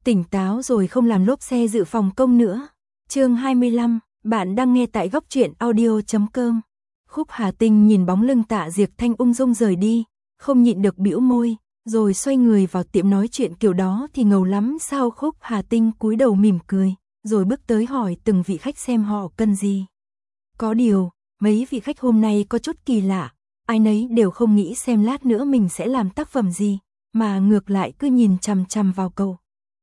Tỉnh táo rồi không làm lốp xe dự phòng công nữa. Chương 25, bạn đang nghe tại góc truyện audio.com. Khúc Hà Tinh nhìn bóng lưng Tạ Diệc Thanh ung dung rời đi, không nhịn được bĩu môi, rồi xoay người vào tiệm nói chuyện kiểu đó thì ngầu lắm sao. Khúc Hà Tinh cúi đầu mỉm cười, rồi bước tới hỏi từng vị khách xem họ cần gì. Có điều, mấy vị khách hôm nay có chút kỳ lạ, ai nấy đều không nghĩ xem lát nữa mình sẽ làm tác phẩm gì, mà ngược lại cứ nhìn chằm chằm vào cậu.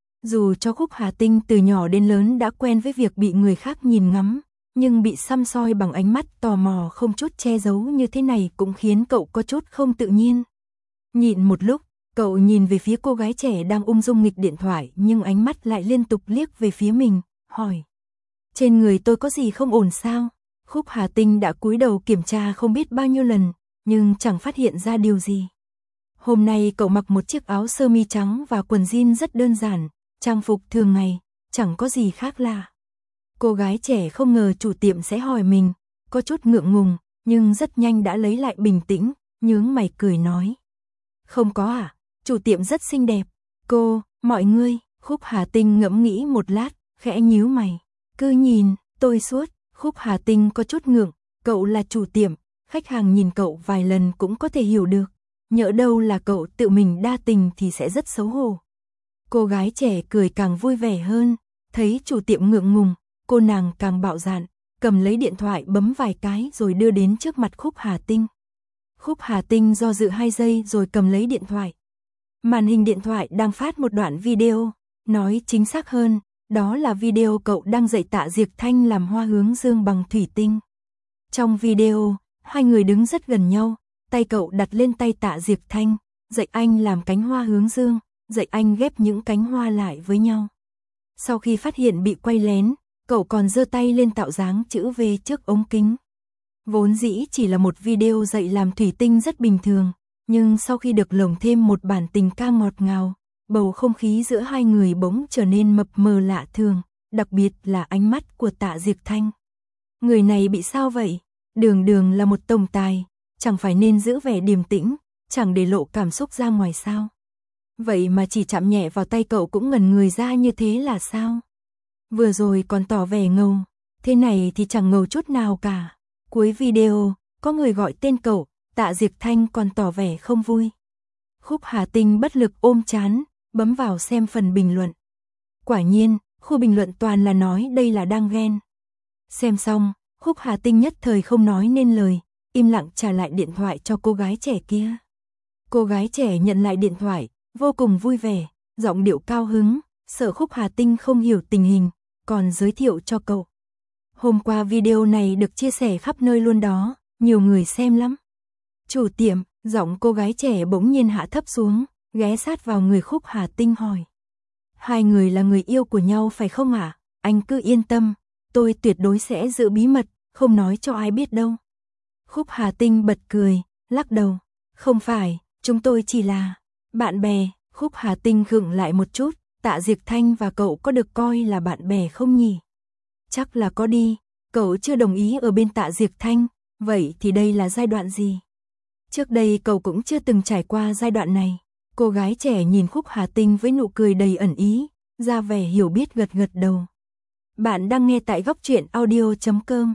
Dù cho Khúc Hà Tinh từ nhỏ đến lớn đã quen với việc bị người khác nhìn ngắm, nhưng bị săm soi bằng ánh mắt tò mò không chút che giấu như thế này cũng khiến cậu có chút không tự nhiên. Nhịn một lúc, cậu nhìn về phía cô gái trẻ đang ung dung nghịch điện thoại nhưng ánh mắt lại liên tục liếc về phía mình, hỏi. Trên người tôi có gì không ổn sao? Khúc Hà Tinh đã cúi đầu kiểm tra không biết bao nhiêu lần, nhưng chẳng phát hiện ra điều gì. Hôm nay cậu mặc một chiếc áo sơ mi trắng và quần jean rất đơn giản, trang phục thường ngày, chẳng có gì khác lạ. Cô gái trẻ không ngờ chủ tiệm sẽ hỏi mình, có chút ngượng ngùng, nhưng rất nhanh đã lấy lại bình tĩnh, nhướng mày cười nói. Không có à, chủ tiệm rất xinh đẹp. Cô, mọi người, Khúc Hà Tinh ngẫm nghĩ một lát, khẽ nhíu mày. Cứ nhìn, tôi suốt. Khúc Hà Tinh có chút ngượng, cậu là chủ tiệm, khách hàng nhìn cậu vài lần cũng có thể hiểu được. Nhỡ đâu là cậu tự mình đa tình thì sẽ rất xấu hổ. Cô gái trẻ cười càng vui vẻ hơn, thấy chủ tiệm ngượng ngùng, cô nàng càng bạo dạn, cầm lấy điện thoại bấm vài cái rồi đưa đến trước mặt Khúc Hà Tinh. Khúc Hà Tinh do dự 2 giây rồi cầm lấy điện thoại. Màn hình điện thoại đang phát một đoạn video, nói chính xác hơn, đó là video cậu đang dạy Tạ Diệc Thanh làm hoa hướng dương bằng thủy tinh. Trong video, hai người đứng rất gần nhau, tay cậu đặt lên tay Tạ Diệc Thanh, dạy anh làm cánh hoa hướng dương, dạy anh ghép những cánh hoa lại với nhau. Sau khi phát hiện bị quay lén, cậu còn giơ tay lên tạo dáng chữ V trước ống kính. Vốn dĩ chỉ là một video dạy làm thủy tinh rất bình thường, nhưng sau khi được lồng thêm một bản tình ca ngọt ngào, bầu không khí giữa hai người bỗng trở nên mập mờ lạ thường, đặc biệt là ánh mắt của Tạ Diệc Thanh. Người này bị sao vậy? Đường đường là một tổng tài, chẳng phải nên giữ vẻ điềm tĩnh, chẳng để lộ cảm xúc ra ngoài sao? Vậy mà chỉ chạm nhẹ vào tay cậu cũng ngẩn người ra như thế là sao? Vừa rồi còn tỏ vẻ ngầu, thế này thì chẳng ngầu chút nào cả. Cuối video, có người gọi tên cậu, Tạ Diệc Thanh còn tỏ vẻ không vui. Khúc Hà Tinh bất lực ôm trán, bấm vào xem phần bình luận. Quả nhiên, khu bình luận toàn là nói đây là đang ghen. Xem xong, Khúc Hà Tinh nhất thời không nói nên lời, im lặng trả lại điện thoại cho cô gái trẻ kia. Cô gái trẻ nhận lại điện thoại, vô cùng vui vẻ, giọng điệu cao hứng, sợ Khúc Hà Tinh không hiểu tình hình, còn giới thiệu cho cậu. Hôm qua video này được chia sẻ khắp nơi luôn đó, nhiều người xem lắm. Chủ tiệm, giọng cô gái trẻ bỗng nhiên hạ thấp xuống, ghé sát vào người Khúc Hà Tinh hỏi. Hai người là người yêu của nhau phải không ạ? Anh cứ yên tâm, tôi tuyệt đối sẽ giữ bí mật, không nói cho ai biết đâu. Khúc Hà Tinh bật cười, lắc đầu. Không phải, chúng tôi chỉ là bạn bè. Khúc Hà Tinh khựng lại một chút, Tạ Diệc Thanh và cậu có được coi là bạn bè không nhỉ? Chắc là có đi, cậu chưa đồng ý ở bên Tạ Diệc Thanh, vậy thì đây là giai đoạn gì? Trước đây cậu cũng chưa từng trải qua giai đoạn này. Cô gái trẻ nhìn Khúc Hà Tinh với nụ cười đầy ẩn ý, ra vẻ hiểu biết gật gật đầu. Bạn đang nghe tại góc truyện audio.com.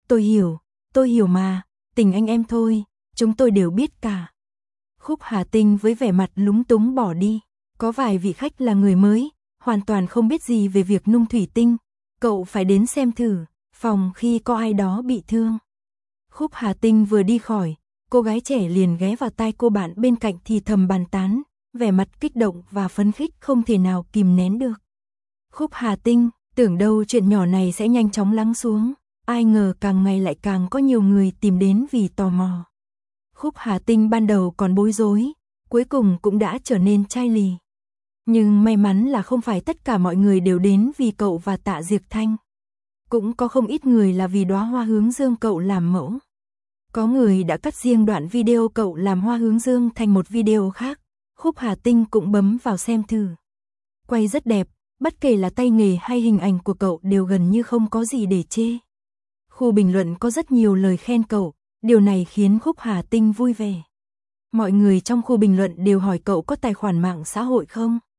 Tôi hiểu mà, tình anh em thôi, chúng tôi đều biết cả. Khúc Hà Tinh với vẻ mặt lúng túng bỏ đi. Có vài vị khách là người mới, hoàn toàn không biết gì về việc nung thủy tinh. Cậu phải đến xem thử, phòng khi có ai đó bị thương. Khúc Hà Tinh vừa đi khỏi, cô gái trẻ liền ghé vào tai cô bạn bên cạnh thì thầm bàn tán, vẻ mặt kích động và phấn khích không thể nào kìm nén được. Khúc Hà Tinh, tưởng đâu chuyện nhỏ này sẽ nhanh chóng lắng xuống, ai ngờ càng ngày lại càng có nhiều người tìm đến vì tò mò. Khúc Hà Tinh ban đầu còn bối rối, cuối cùng cũng đã trở nên chai lì. Nhưng may mắn là không phải tất cả mọi người đều đến vì cậu và Tạ Diệc Thanh. Cũng có không ít người là vì đóa hoa hướng dương cậu làm mẫu. Có người đã cắt riêng đoạn video cậu làm hoa hướng dương thành một video khác, Khúc Hà Tinh cũng bấm vào xem thử. Quay rất đẹp, bất kể là tay nghề hay hình ảnh của cậu đều gần như không có gì để chê. Khu bình luận có rất nhiều lời khen cậu, điều này khiến Khúc Hà Tinh vui vẻ. Mọi người trong khu bình luận đều hỏi cậu có tài khoản mạng xã hội không?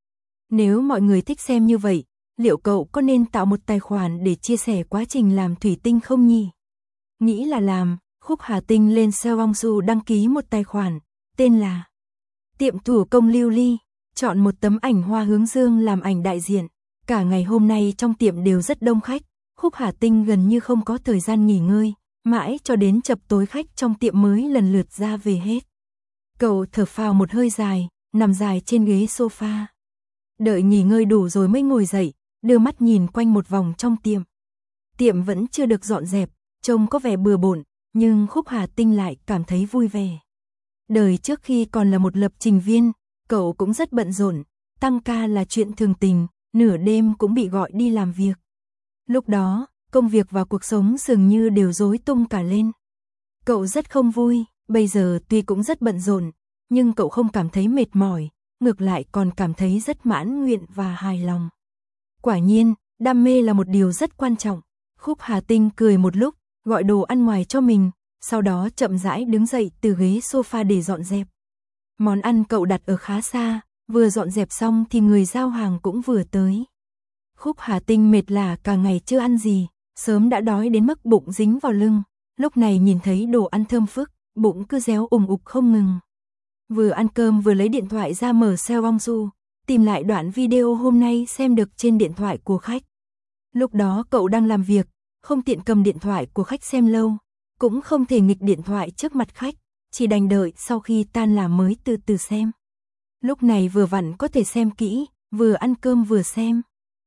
Nếu mọi người thích xem như vậy, liệu cậu có nên tạo một tài khoản để chia sẻ quá trình làm thủy tinh không nhỉ? Nghĩ là làm, Khúc Hà Tinh lên Xiaohongshu đăng ký một tài khoản, tên là Tiệm thủ công Lưu Ly, chọn một tấm ảnh hoa hướng dương làm ảnh đại diện. Cả ngày hôm nay trong tiệm đều rất đông khách, Khúc Hà Tinh gần như không có thời gian nghỉ ngơi, mãi cho đến chập tối khách trong tiệm mới lần lượt ra về hết. Cậu thở phào một hơi dài, nằm dài trên ghế sofa. Đợi nghỉ ngơi đủ rồi mới ngồi dậy, đưa mắt nhìn quanh một vòng trong tiệm. Tiệm vẫn chưa được dọn dẹp, trông có vẻ bừa bộn, nhưng Khúc Hà Tinh lại cảm thấy vui vẻ. Đời trước khi còn là một lập trình viên, cậu cũng rất bận rộn, tăng ca là chuyện thường tình, nửa đêm cũng bị gọi đi làm việc. Lúc đó, công việc và cuộc sống dường như đều rối tung cả lên. Cậu rất không vui, bây giờ tuy cũng rất bận rộn, nhưng cậu không cảm thấy mệt mỏi, ngược lại còn cảm thấy rất mãn nguyện và hài lòng. Quả nhiên, đam mê là một điều rất quan trọng. Khúc Hà Tinh cười một lúc, gọi đồ ăn ngoài cho mình, sau đó chậm rãi đứng dậy từ ghế sofa để dọn dẹp. Món ăn cậu đặt ở khá xa, vừa dọn dẹp xong thì người giao hàng cũng vừa tới. Khúc Hà Tinh mệt lả cả ngày chưa ăn gì, sớm đã đói đến mức bụng dính vào lưng, lúc này nhìn thấy đồ ăn thơm phức, bụng cứ réo ùng ục không ngừng. Vừa ăn cơm vừa lấy điện thoại ra mở Xiaohongshu, tìm lại đoạn video hôm nay xem được trên điện thoại của khách. Lúc đó cậu đang làm việc, không tiện cầm điện thoại của khách xem lâu, cũng không thể nghịch điện thoại trước mặt khách, chỉ đành đợi sau khi tan làm mới từ từ xem. Lúc này vừa vặn có thể xem kỹ, vừa ăn cơm vừa xem.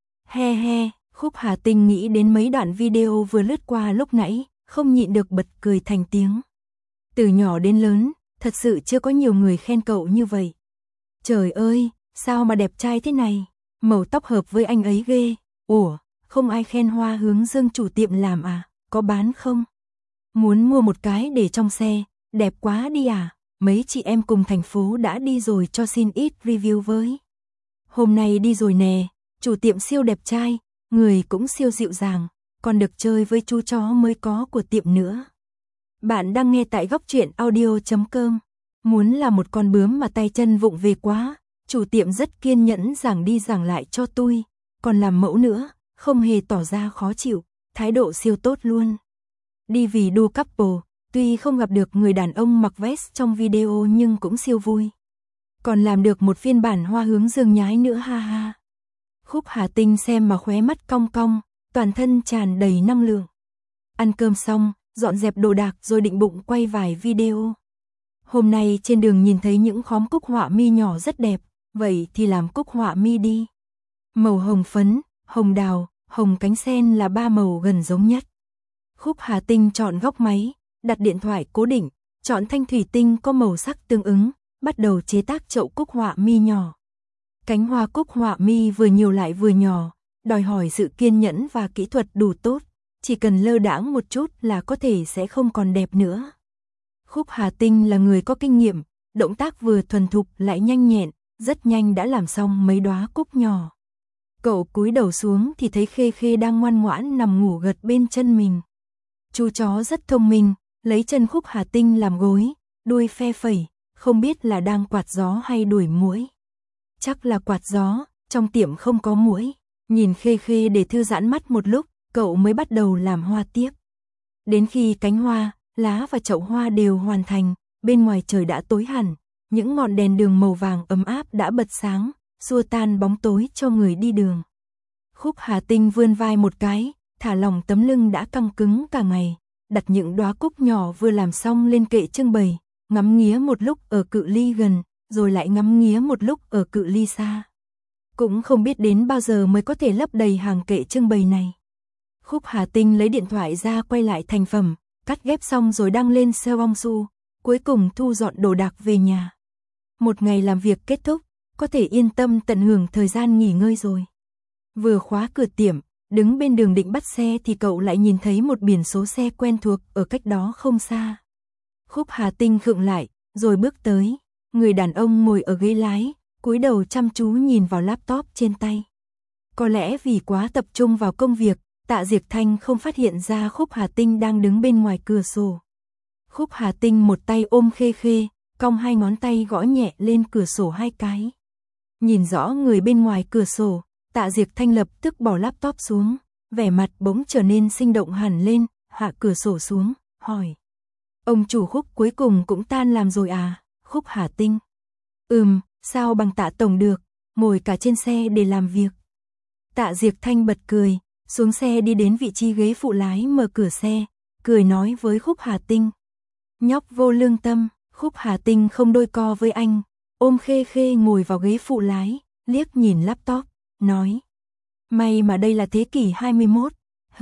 He he, Khúc Hà Tinh nghĩ đến mấy đoạn video vừa lướt qua lúc nãy, không nhịn được bật cười thành tiếng. Từ nhỏ đến lớn, thật sự chưa có nhiều người khen cậu như vậy. Trời ơi, sao mà đẹp trai thế này, màu tóc hợp với anh ấy ghê. Ủa, không ai khen hoa hướng dương chủ tiệm làm à, có bán không? Muốn mua một cái để trong xe, đẹp quá đi à, mấy chị em cùng thành phố đã đi rồi cho xin ít review với. Hôm nay đi rồi nè, chủ tiệm siêu đẹp trai, người cũng siêu dịu dàng, còn được chơi với chú chó mới có của tiệm nữa. Bạn đang nghe tại góc truyện audio.com. Muốn là một con bướm mà tay chân vụng về quá, chủ tiệm rất kiên nhẫn giảng đi giảng lại cho tôi, còn làm mẫu nữa, không hề tỏ ra khó chịu, thái độ siêu tốt luôn. Đi vì đu couple, tuy không gặp được người đàn ông mặc vest trong video nhưng cũng siêu vui. Còn làm được một phiên bản hoa hướng dương nhái nữa ha ha. Khúc Hà Tinh xem mà khóe mắt cong cong, toàn thân tràn đầy năng lượng. Ăn cơm xong, dọn dẹp đồ đạc rồi định bụng quay vài video. Hôm nay trên đường nhìn thấy những khóm cúc họa mi nhỏ rất đẹp, vậy thì làm cúc họa mi đi. Màu hồng phấn, hồng đào, hồng cánh sen là ba màu gần giống nhất. Khúc Hà Tinh chọn góc máy, đặt điện thoại cố định, chọn thanh thủy tinh có màu sắc tương ứng, bắt đầu chế tác chậu cúc họa mi nhỏ. Cánh hoa cúc họa mi vừa nhiều lại vừa nhỏ, đòi hỏi sự kiên nhẫn và kỹ thuật đủ tốt, chỉ cần lơ đãng một chút là có thể sẽ không còn đẹp nữa. Khúc Hà Tinh là người có kinh nghiệm, động tác vừa thuần thục lại nhanh nhẹn, rất nhanh đã làm xong mấy đóa cúc nhỏ. Cậu cúi đầu xuống thì thấy Khê Khê đang ngoan ngoãn nằm ngủ gật bên chân mình. Chú chó rất thông minh, lấy chân Khúc Hà Tinh làm gối, đuôi phe phẩy, không biết là đang quạt gió hay đuổi muỗi. Chắc là quạt gió, trong tiệm không có muỗi. Nhìn Khê Khê để thư giãn mắt một lúc, cậu mới bắt đầu làm hoa tiếp. Đến khi cánh hoa, lá và chậu hoa đều hoàn thành, bên ngoài trời đã tối hẳn, những ngọn đèn đường màu vàng ấm áp đã bật sáng, xua tan bóng tối cho người đi đường. Khúc Hà Tinh vươn vai một cái, thả lỏng tấm lưng đã căng cứng cả ngày, đặt những đóa cúc nhỏ vừa làm xong lên kệ trưng bày, ngắm nghía một lúc ở cự ly gần, rồi lại ngắm nghía một lúc ở cự ly xa. Cũng không biết đến bao giờ mới có thể lấp đầy hàng kệ trưng bày này. Khúc Hà Tinh lấy điện thoại ra quay lại thành phẩm, cắt ghép xong rồi đăng lên Xiaohongshu, cuối cùng thu dọn đồ đạc về nhà. Một ngày làm việc kết thúc, có thể yên tâm tận hưởng thời gian nghỉ ngơi rồi. Vừa khóa cửa tiệm, đứng bên đường định bắt xe thì cậu lại nhìn thấy một biển số xe quen thuộc ở cách đó không xa. Khúc Hà Tinh khựng lại, rồi bước tới, người đàn ông ngồi ở ghế lái, cúi đầu chăm chú nhìn vào laptop trên tay. Có lẽ vì quá tập trung vào công việc, Tạ Diệp Thanh không phát hiện ra Khúc Hà Tinh đang đứng bên ngoài cửa sổ. Khúc Hà Tinh một tay ôm Khê Khê, cong hai ngón tay gõ nhẹ lên cửa sổ hai cái. Nhìn rõ người bên ngoài cửa sổ, Tạ Diệc Thanh lập tức bỏ laptop xuống, vẻ mặt bỗng trở nên sinh động hẳn lên, hạ cửa sổ xuống, hỏi. Ông chủ Khúc cuối cùng cũng tan làm rồi à? Khúc Hà Tinh. Sao bằng Tạ tổng được, ngồi cả trên xe để làm việc. Tạ Diệc Thanh bật cười, xuống xe đi đến vị trí ghế phụ lái mở cửa xe, cười nói với Khúc Hà Tinh. Nhóc vô lương tâm. Khúc Hà Tinh không đôi co với anh, ôm Khê Khê ngồi vào ghế phụ lái, liếc nhìn laptop, nói. May mà đây là thế kỷ 21.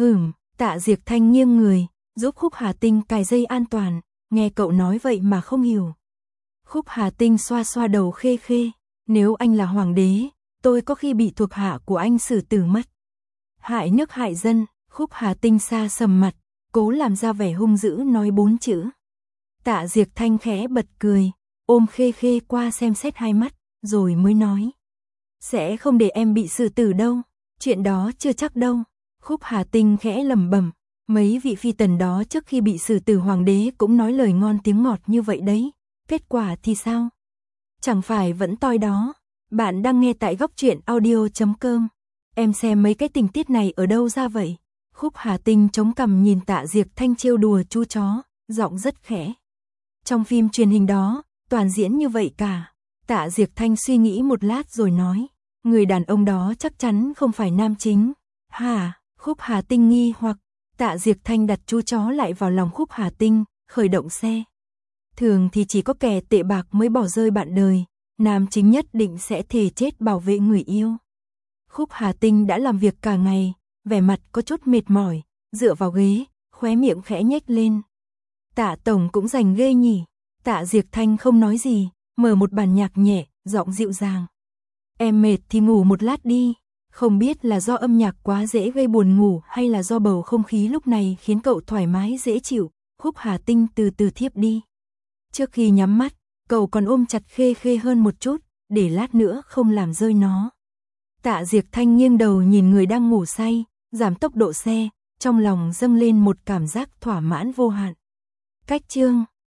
Tạ Diệc Thanh nghiêng người, giúp Khúc Hà Tinh cài dây an toàn, nghe cậu nói vậy mà không hiểu. Khúc Hà Tinh xoa xoa đầu Khê Khê, nếu anh là hoàng đế, tôi có khi bị thuộc hạ của anh xử tử mất. Hại nước hại dân. Khúc Hà Tinh xa sầm mặt, cố làm ra vẻ hung dữ nói 4 chữ. Tạ Diệc Thanh khẽ bật cười, ôm Khê Khê qua xem xét hai mắt, rồi mới nói. Sẽ không để em bị xử tử đâu, chuyện đó chưa chắc đâu. Khúc Hà Tinh khẽ lẩm bẩm, mấy vị phi tần đó trước khi bị xử tử hoàng đế cũng nói lời ngon tiếng ngọt như vậy đấy, kết quả thì sao? Chẳng phải vẫn toi đó. Bạn đang nghe tại góc truyện audio.com. Em xem mấy cái tình tiết này ở đâu ra vậy? Khúc Hà Tinh chống cằm nhìn Tạ Diệc Thanh trêu đùa chú chó, giọng rất khẽ. Trong phim truyền hình đó, toàn diễn như vậy cả. Tạ Diệc Thanh suy nghĩ một lát rồi nói, người đàn ông đó chắc chắn không phải nam chính. Hả? Khúc Hà Tinh nghi hoặc. Tạ Diệc Thanh đặt chú chó lại vào lòng Khúc Hà Tinh, khởi động xe. Thường thì chỉ có kẻ tệ bạc mới bỏ rơi bạn đời, nam chính nhất định sẽ thề chết bảo vệ người yêu. Khúc Hà Tinh đã làm việc cả ngày, vẻ mặt có chút mệt mỏi, dựa vào ghế, khóe miệng khẽ nhếch lên. Tạ tổng cũng rành ghê nhỉ. Tạ Diệc Thanh không nói gì, mở một bản nhạc nhẹ, giọng dịu dàng. Em mệt thì ngủ một lát đi. Không biết là do âm nhạc quá dễ gây buồn ngủ hay là do bầu không khí lúc này khiến cậu thoải mái dễ chịu. Khúc Hà Tinh từ từ thiếp đi. Trước khi nhắm mắt, cậu còn ôm chặt Khê Khê hơn một chút, để lát nữa không làm rơi nó. Tạ Diệc Thanh nghiêng đầu nhìn người đang ngủ say, giảm tốc độ xe, trong lòng dâng lên một cảm giác thỏa mãn vô hạn. Cách chương